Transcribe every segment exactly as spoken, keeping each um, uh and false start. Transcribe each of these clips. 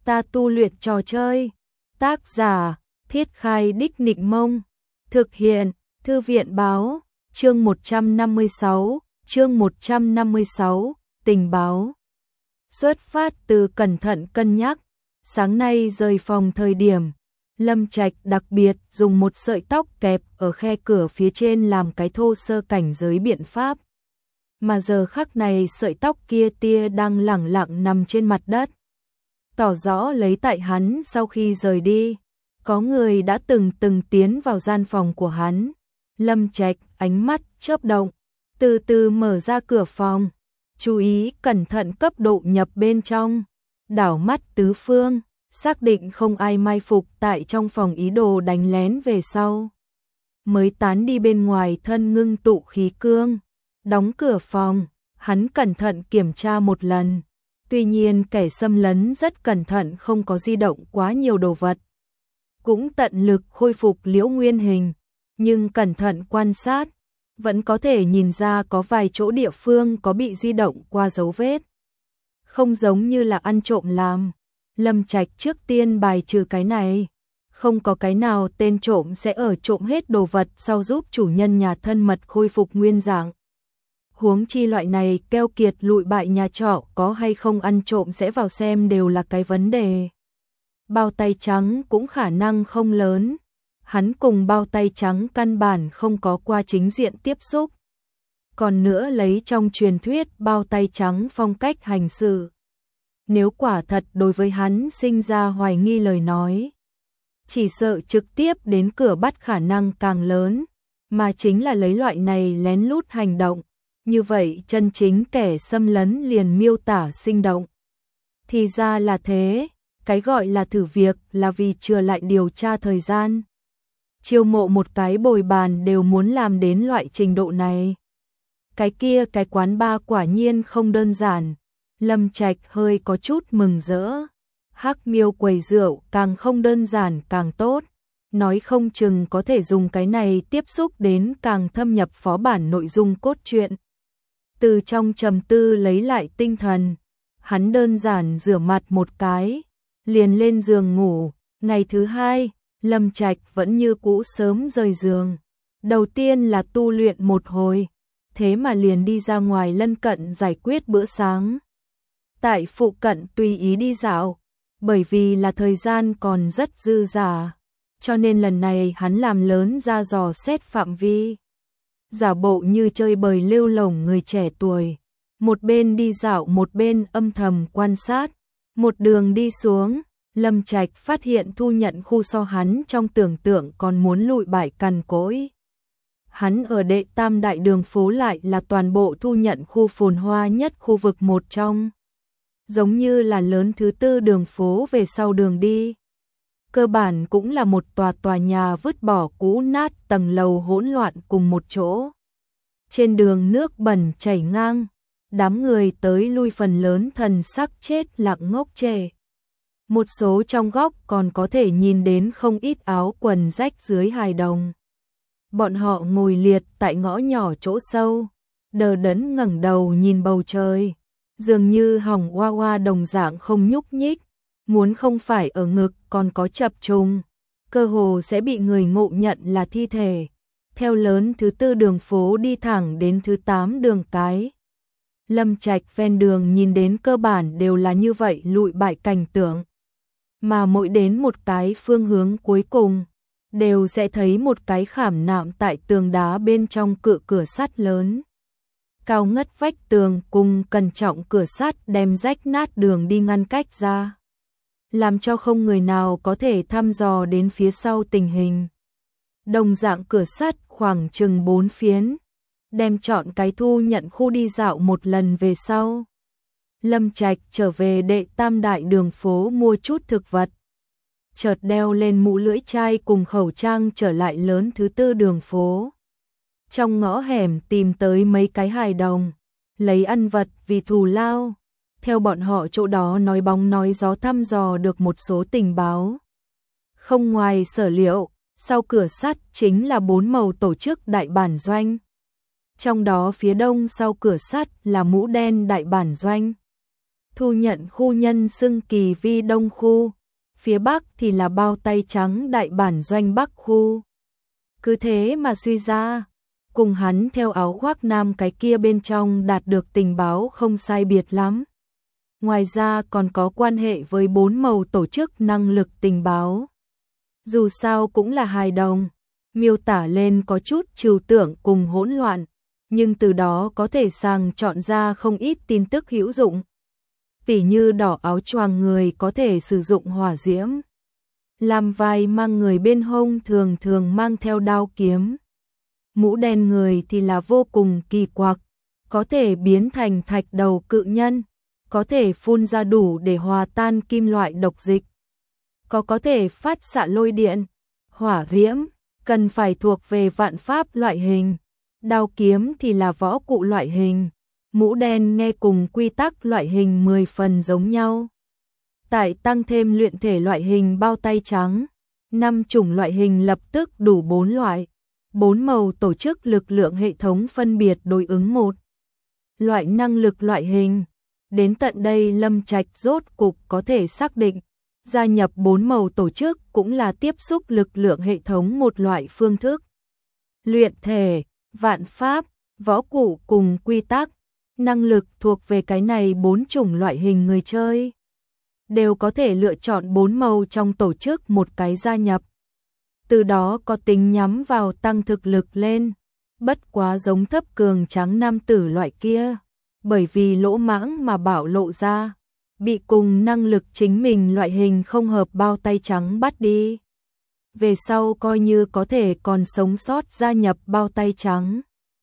Ta tu luyện trò chơi. Tác giả: Thiết Khai Đích Nịnh Mông. Thực hiện: Thư viện báo. Chương một trăm năm mươi sáu, chương một trăm năm mươi sáu, tình báo. Xuất phát từ cẩn thận cân nhắc, sáng nay rời phòng thời điểm, Lâm Trạch đặc biệt dùng một sợi tóc kẹp ở khe cửa phía trên làm cái thô sơ cảnh giới biện pháp. Mà giờ khắc này sợi tóc kia tia đang lẳng lặng nằm trên mặt đất. Tỏ rõ lấy tại hắn sau khi rời đi, có người đã từng từng tiến vào gian phòng của hắn. Lâm Trạch ánh mắt chớp động, từ từ mở ra cửa phòng, chú ý cẩn thận cấp độ nhập bên trong, đảo mắt tứ phương, xác định không ai mai phục tại trong phòng ý đồ đánh lén về sau. Mới tán đi bên ngoài thân ngưng tụ khí cương, đóng cửa phòng, hắn cẩn thận kiểm tra một lần. Tuy nhiên kẻ xâm lấn rất cẩn thận không có di động quá nhiều đồ vật. Cũng tận lực khôi phục liễu nguyên hình, nhưng cẩn thận quan sát, vẫn có thể nhìn ra có vài chỗ địa phương có bị di động qua dấu vết. Không giống như là ăn trộm làm. Lâm Trạch trước tiên bài trừ cái này. Không có cái nào tên trộm sẽ ở trộm hết đồ vật sau giúp chủ nhân nhà thân mật khôi phục nguyên dạng. Huống chi loại này keo kiệt lụi bại nhà trọ có hay không ăn trộm sẽ vào xem đều là cái vấn đề. Bao tay trắng cũng khả năng không lớn. Hắn cùng bao tay trắng căn bản không có qua chính diện tiếp xúc. Còn nữa lấy trong truyền thuyết bao tay trắng phong cách hành sự. Nếu quả thật đối với hắn sinh ra hoài nghi lời nói, chỉ sợ trực tiếp đến cửa bắt khả năng càng lớn, mà chính là lấy loại này lén lút hành động. Như vậy chân chính kẻ xâm lấn liền miêu tả sinh động. Thì ra là thế, cái gọi là thử việc là vì chừa lại điều tra thời gian. Chiêu mộ một cái bồi bàn đều muốn làm đến loại trình độ này. Cái kia cái quán bar quả nhiên không đơn giản. Lâm Trạch hơi có chút mừng rỡ. Hắc Miêu quầy rượu càng không đơn giản càng tốt. Nói không chừng có thể dùng cái này tiếp xúc đến càng thâm nhập phó bản nội dung cốt truyện. Từ trong trầm tư lấy lại tinh thần, hắn đơn giản rửa mặt một cái, liền lên giường ngủ. Ngày thứ hai, Lâm Trạch vẫn như cũ sớm rời giường. Đầu tiên là tu luyện một hồi, thế mà liền đi ra ngoài lân cận giải quyết bữa sáng. Tại phụ cận tùy ý đi dạo, bởi vì là thời gian còn rất dư dả, cho nên lần này hắn làm lớn ra dò xét phạm vi. Giả bộ như chơi bời lêu lổng người trẻ tuổi, một bên đi dạo một bên âm thầm quan sát. Một đường đi xuống, Lâm Trạch phát hiện thu nhận khu so hắn trong tưởng tượng còn muốn lụi bại cằn cỗi. Hắn ở đệ tam đại đường phố lại là toàn bộ thu nhận khu phồn hoa nhất khu vực một trong. Giống như là lớn thứ tư đường phố về sau đường đi. Cơ bản cũng là một tòa tòa nhà vứt bỏ cũ nát tầng lầu hỗn loạn cùng một chỗ. Trên đường nước bẩn chảy ngang, đám người tới lui phần lớn thần sắc chết lặng ngốc trệ. Một số trong góc còn có thể nhìn đến không ít áo quần rách dưới hài đồng. Bọn họ ngồi liệt tại ngõ nhỏ chỗ sâu, đờ đẫn ngẩng đầu nhìn bầu trời, dường như hỏng hoa hoa đồng dạng không nhúc nhích, muốn không phải ở ngực còn có chập trùng, cơ hồ sẽ bị người ngộ nhận là thi thể. Theo lớn thứ tư đường phố đi thẳng đến thứ tám đường cái. Lâm Trạch ven đường nhìn đến cơ bản đều là như vậy lụi bại cảnh tượng. Mà mỗi đến một cái phương hướng cuối cùng, đều sẽ thấy một cái khảm nạm tại tường đá bên trong cự cửa sắt lớn. Cao ngất vách tường cùng cẩn trọng cửa sắt đem rách nát đường đi ngăn cách ra, làm cho không người nào có thể thăm dò đến phía sau tình hình. Đồng dạng cửa sắt khoảng chừng bốn phiến, đem chọn cái thu nhận khu đi dạo một lần về sau. Lâm Trạch trở về đệ tam đại đường phố mua chút thực vật. Chợt đeo lên mũ lưỡi chai cùng khẩu trang trở lại lớn thứ tư đường phố. Trong ngõ hẻm tìm tới mấy cái hài đồng, lấy ăn vật vì thù lao. Theo bọn họ chỗ đó nói bóng nói gió thăm dò được một số tình báo. Không ngoài sở liệu, sau cửa sắt chính là bốn màu tổ chức đại bản doanh. Trong đó phía đông sau cửa sắt là mũ đen đại bản doanh. thu nhận khu nhân xưng Kỳ Vi Đông khu, phía Bắc thì là bao tay trắng đại bản doanh Bắc khu. Cứ thế mà suy ra, cùng hắn theo áo khoác nam cái kia bên trong đạt được tình báo không sai biệt lắm. Ngoài ra còn có quan hệ với bốn màu tổ chức năng lực tình báo. Dù sao cũng là hài đồng, miêu tả lên có chút trừu tượng cùng hỗn loạn, nhưng từ đó có thể sàng chọn ra không ít tin tức hữu dụng. Tỉ như đỏ áo choàng người có thể sử dụng hỏa diễm, làm vai mang người bên hông thường thường mang theo đao kiếm. Mũ đen người thì là vô cùng kỳ quặc, có thể biến thành thạch đầu cự nhân, có thể phun ra đủ để hòa tan kim loại độc dịch, có có thể phát xạ lôi điện, hỏa diễm, cần phải thuộc về vạn pháp loại hình, đao kiếm thì là võ cụ loại hình, mũ đen nghe cùng quy tắc loại hình mười phần giống nhau. Tại tăng thêm luyện thể loại hình bao tay trắng, năm chủng loại hình lập tức đủ bốn loại, bốn màu tổ chức lực lượng hệ thống phân biệt đối ứng một loại năng lực loại hình. Đến tận đây Lâm Trạch rốt cục có thể xác định, gia nhập bốn màu tổ chức cũng là tiếp xúc lực lượng hệ thống một loại phương thức. Luyện thể, vạn pháp, võ cụ cùng quy tắc, năng lực thuộc về cái này bốn chủng loại hình người chơi. Đều có thể lựa chọn bốn màu trong tổ chức một cái gia nhập. Từ đó có tính nhắm vào tăng thực lực lên, bất quá giống thấp cường trắng nam tử loại kia. Bởi vì lỗ mãng mà bảo lộ ra, bị cùng năng lực chính mình loại hình không hợp bao tay trắng bắt đi. Về sau coi như có thể còn sống sót gia nhập bao tay trắng.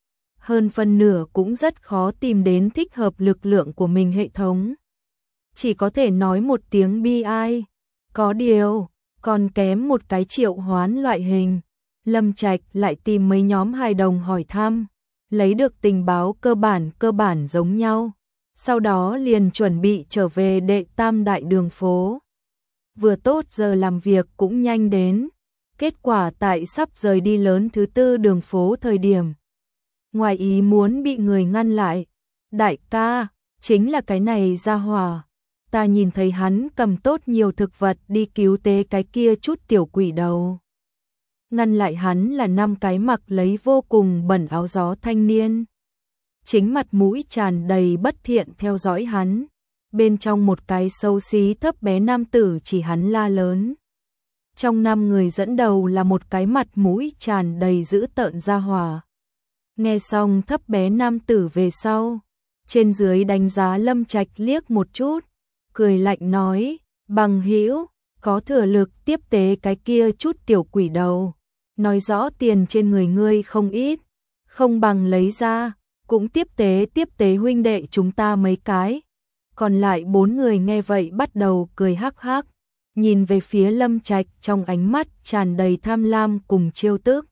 Hơn phân nửa cũng rất khó tìm đến thích hợp lực lượng của mình hệ thống. Chỉ có thể nói một tiếng bi ai. Có điều, còn kém một cái triệu hoán loại hình. Lâm Trạch lại tìm mấy nhóm hài đồng hỏi thăm. Lấy được tình báo cơ bản cơ bản giống nhau, sau đó liền chuẩn bị trở về đệ tam đại đường phố. Vừa tốt giờ làm việc cũng nhanh đến, kết quả tại sắp rời đi lớn thứ tư đường phố thời điểm. Ngoài ý muốn bị người ngăn lại, đại ca, chính là cái này ra hỏa, ta nhìn thấy hắn cầm tốt nhiều thực vật đi cứu tế cái kia chút tiểu quỷ đầu. Ngăn lại hắn là năm cái mặc lấy vô cùng bẩn áo gió thanh niên. Chính mặt mũi tràn đầy bất thiện theo dõi hắn. Bên trong một cái xấu xí thấp bé nam tử chỉ hắn la lớn. Trong năm người dẫn đầu là một cái mặt mũi tràn đầy dữ tợn ra hỏa. Nghe xong thấp bé nam tử về sau, trên dưới đánh giá Lâm Trạch liếc một chút, cười lạnh nói, bằng hữu, có thừa lực tiếp tế cái kia chút tiểu quỷ đầu. Nói rõ tiền trên người ngươi không ít, không bằng lấy ra, cũng tiếp tế tiếp tế huynh đệ chúng ta mấy cái. Còn lại bốn người nghe vậy bắt đầu cười hắc hắc, nhìn về phía Lâm Trạch trong ánh mắt tràn đầy tham lam cùng trêu tức.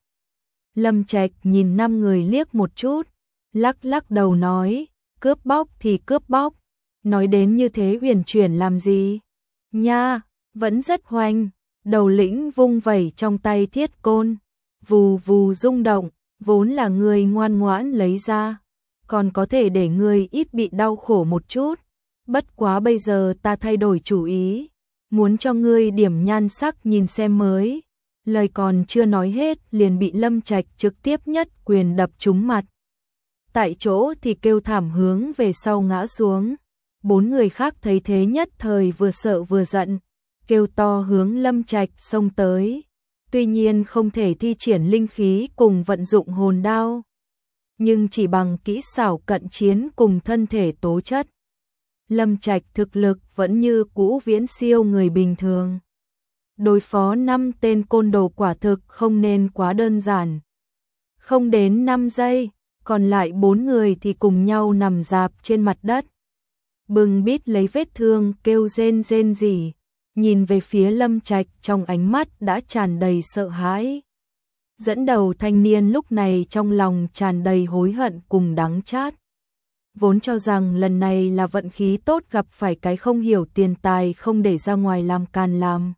Lâm Trạch nhìn năm người liếc một chút, lắc lắc đầu nói, cướp bóc thì cướp bóc, nói đến như thế huyền chuyển làm gì? Nha, vẫn rất hoành. Đầu lĩnh vung vẩy trong tay thiết côn, vù vù rung động, vốn là người ngoan ngoãn lấy ra, còn có thể để người ít bị đau khổ một chút. Bất quá bây giờ ta thay đổi chủ ý, muốn cho ngươi điểm nhan sắc nhìn xem mới. Lời còn chưa nói hết liền bị Lâm Trạch trực tiếp nhất quyền đập trúng mặt. Tại chỗ thì kêu thảm hướng về sau ngã xuống. Bốn người khác thấy thế nhất thời vừa sợ vừa giận, kêu to hướng Lâm Trạch xông tới. Tuy nhiên không thể thi triển linh khí cùng vận dụng hồn đao, nhưng chỉ bằng kỹ xảo cận chiến cùng thân thể tố chất, Lâm Trạch thực lực vẫn như cũ viễn siêu người bình thường. Đối phó năm tên côn đồ quả thực không nên quá đơn giản. Không đến năm giây, còn lại bốn người thì cùng nhau nằm rạp trên mặt đất. Bừng bít lấy vết thương kêu rên rên rỉ, nhìn về phía Lâm Trạch trong ánh mắt đã tràn đầy sợ hãi. Dẫn đầu thanh niên lúc này trong lòng tràn đầy hối hận cùng đắng chát. Vốn cho rằng lần này là vận khí tốt gặp phải cái không hiểu tiền tài không để ra ngoài làm càn làm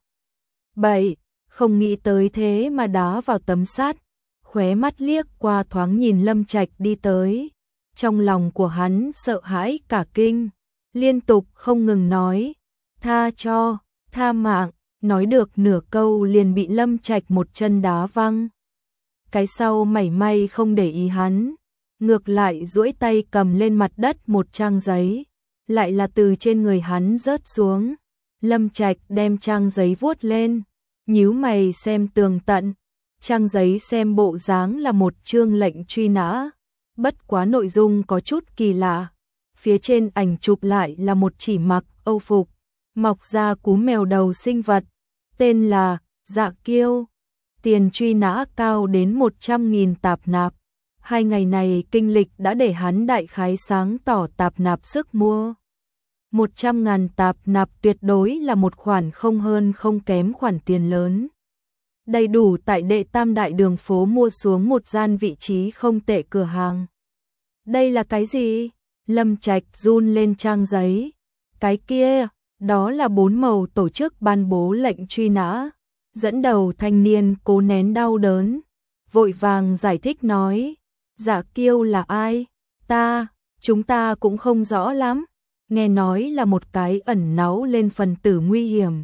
bậy, không nghĩ tới thế mà đá vào tấm sắt, khóe mắt liếc qua thoáng nhìn Lâm Trạch đi tới. Trong lòng của hắn sợ hãi cả kinh, liên tục không ngừng nói, tha cho, tha mạng, nói được nửa câu liền bị Lâm Trạch một chân đá văng. Cái sau mảy may không để ý hắn, ngược lại duỗi tay cầm lên mặt đất một trang giấy, lại là từ trên người hắn rớt xuống. Lâm Trạch đem trang giấy vuốt lên, nhíu mày xem tường tận, trang giấy xem bộ dáng là một chương lệnh truy nã, bất quá nội dung có chút kỳ lạ. Phía trên ảnh chụp lại là một chỉ mặc âu phục, mọc ra cú mèo đầu sinh vật, tên là Dạ Kiêu, tiền truy nã cao đến một trăm nghìn tạp nạp. Hai ngày này kinh lịch đã để hắn đại khái sáng tỏ tạp nạp sức mua. một trăm ngàn tạp nạp tuyệt đối là một khoản không hơn không kém khoản tiền lớn. Đầy đủ tại đệ tam đại đường phố mua xuống một gian vị trí không tệ cửa hàng. Đây là cái gì? Lâm Trạch run lên trang giấy. Cái kia, đó là bốn màu tổ chức ban bố lệnh truy nã. Dẫn đầu thanh niên cố nén đau đớn, vội vàng giải thích nói, Dạ Kiêu là ai? Ta, chúng ta cũng không rõ lắm, nghe nói là một cái ẩn náu lên phần tử nguy hiểm.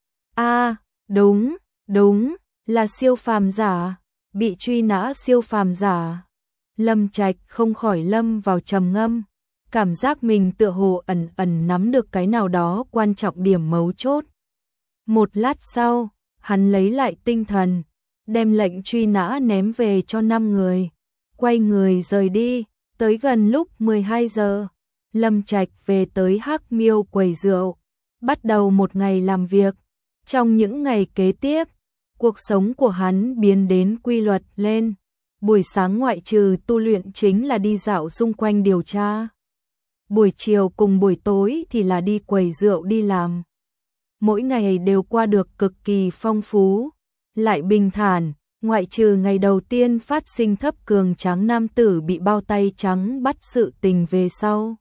A, à, đúng, đúng, là siêu phàm giả, bị truy nã siêu phàm giả. Lâm Trạch không khỏi lâm vào trầm ngâm, cảm giác mình tựa hồ ẩn ẩn nắm được cái nào đó quan trọng điểm mấu chốt. Một lát sau, hắn lấy lại tinh thần, đem lệnh truy nã ném về cho năm người, quay người rời đi. Tới gần lúc mười hai giờ, Lâm Trạch về tới Hắc Miêu quầy rượu, bắt đầu một ngày làm việc. Trong những ngày kế tiếp, cuộc sống của hắn biến đến quy luật lên. Buổi sáng ngoại trừ tu luyện chính là đi dạo xung quanh điều tra. Buổi chiều cùng buổi tối thì là đi quầy rượu đi làm. Mỗi ngày đều qua được cực kỳ phong phú, lại bình thản, ngoại trừ ngày đầu tiên phát sinh thấp cường tráng nam tử bị bao tay trắng bắt sự tình về sau.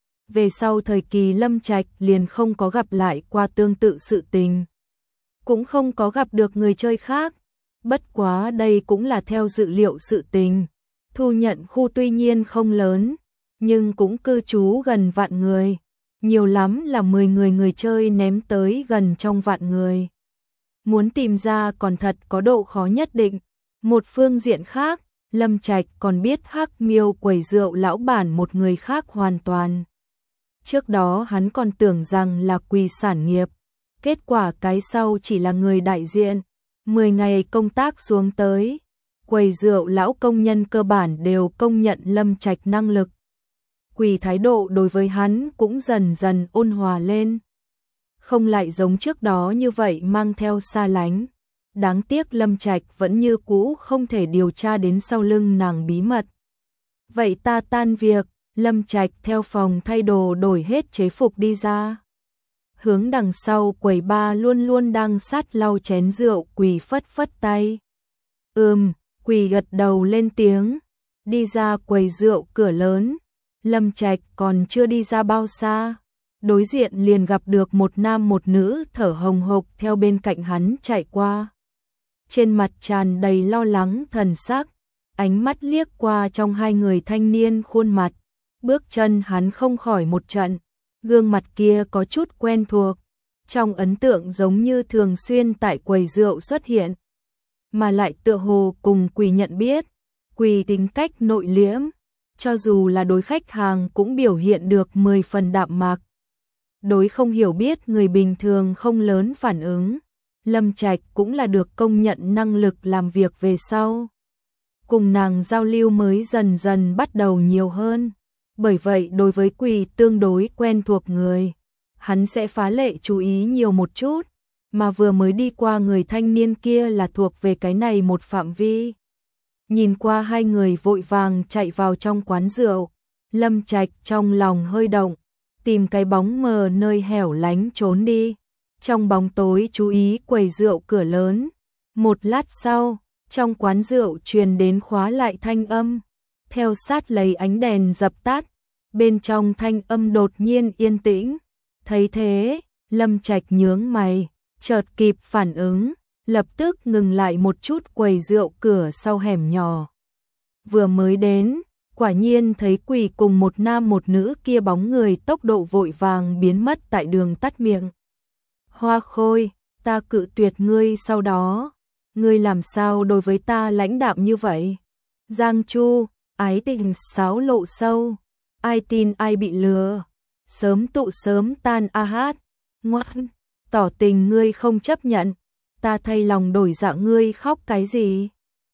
Về sau thời kỳ Lâm Trạch liền không có gặp lại qua tương tự sự tình. Cũng không có gặp được người chơi khác. Bất quá đây cũng là theo dự liệu sự tình. Thu nhận khu tuy nhiên không lớn, nhưng cũng cư trú gần vạn người. Nhiều lắm là mười người người chơi ném tới gần trong vạn người. Muốn tìm ra còn thật có độ khó nhất định. Một phương diện khác, Lâm Trạch còn biết Hắc Miêu quầy rượu lão bản một người khác hoàn toàn. Trước đó hắn còn tưởng rằng là Quỳ sản nghiệp, kết quả cái sau chỉ là người đại diện. Mười ngày công tác xuống tới, quầy rượu lão công nhân cơ bản đều công nhận Lâm Trạch năng lực. Quỳ thái độ đối với hắn cũng dần dần ôn hòa lên. Không lại giống trước đó như vậy mang theo xa lánh. Đáng tiếc Lâm Trạch vẫn như cũ không thể điều tra đến sau lưng nàng bí mật. Vậy ta tan việc, Lâm Trạch theo phòng thay đồ đổi hết chế phục đi ra. Hướng đằng sau quầy ba luôn luôn đang sát lau chén rượu Quỳ phất phất tay. Ừm, Quỳ gật đầu lên tiếng, đi ra quầy rượu cửa lớn. Lâm Trạch còn chưa đi ra bao xa, đối diện liền gặp được một nam một nữ thở hồng hộc theo bên cạnh hắn chạy qua. Trên mặt tràn đầy lo lắng thần sắc, ánh mắt liếc qua trong hai người thanh niên khuôn mặt, bước chân hắn không khỏi một trận, gương mặt kia có chút quen thuộc, trong ấn tượng giống như thường xuyên tại quầy rượu xuất hiện, mà lại tựa hồ cùng Quỳ nhận biết. Quỳ tính cách nội liễm, cho dù là đối khách hàng cũng biểu hiện được mười phần đạm mạc. Đối không hiểu biết người bình thường không lớn phản ứng. Lâm Trạch cũng là được công nhận năng lực làm việc về sau. Cùng nàng giao lưu mới dần dần bắt đầu nhiều hơn. Bởi vậy đối với Quỳ tương đối quen thuộc người, hắn sẽ phá lệ chú ý nhiều một chút. Mà vừa mới đi qua người thanh niên kia là thuộc về cái này một phạm vi. Nhìn qua hai người vội vàng chạy vào trong quán rượu, Lâm Trạch trong lòng hơi động, tìm cái bóng mờ nơi hẻo lánh trốn đi. Trong bóng tối chú ý quầy rượu cửa lớn. Một lát sau, trong quán rượu truyền đến khóa lại thanh âm, theo sát lấy ánh đèn dập tắt, bên trong thanh âm đột nhiên yên tĩnh. Thấy thế, Lâm Trạch nhướng mày, chợt kịp phản ứng, lập tức ngừng lại một chút quầy rượu cửa sau hẻm nhỏ. Vừa mới đến, Quả nhiên thấy quỷ cùng một nam một nữ kia bóng người tốc độ vội vàng biến mất tại đường tắt miệng. Hoa Khôi, ta cự tuyệt ngươi sau đó. Ngươi làm sao đối với ta lãnh đạm như vậy? Giang Chu, ái tình sáo lộ sâu. Ai tin ai bị lừa. Sớm tụ sớm tan a hát. Ngoan, tỏ tình ngươi không chấp nhận. Ta thay lòng đổi dạ ngươi khóc cái gì?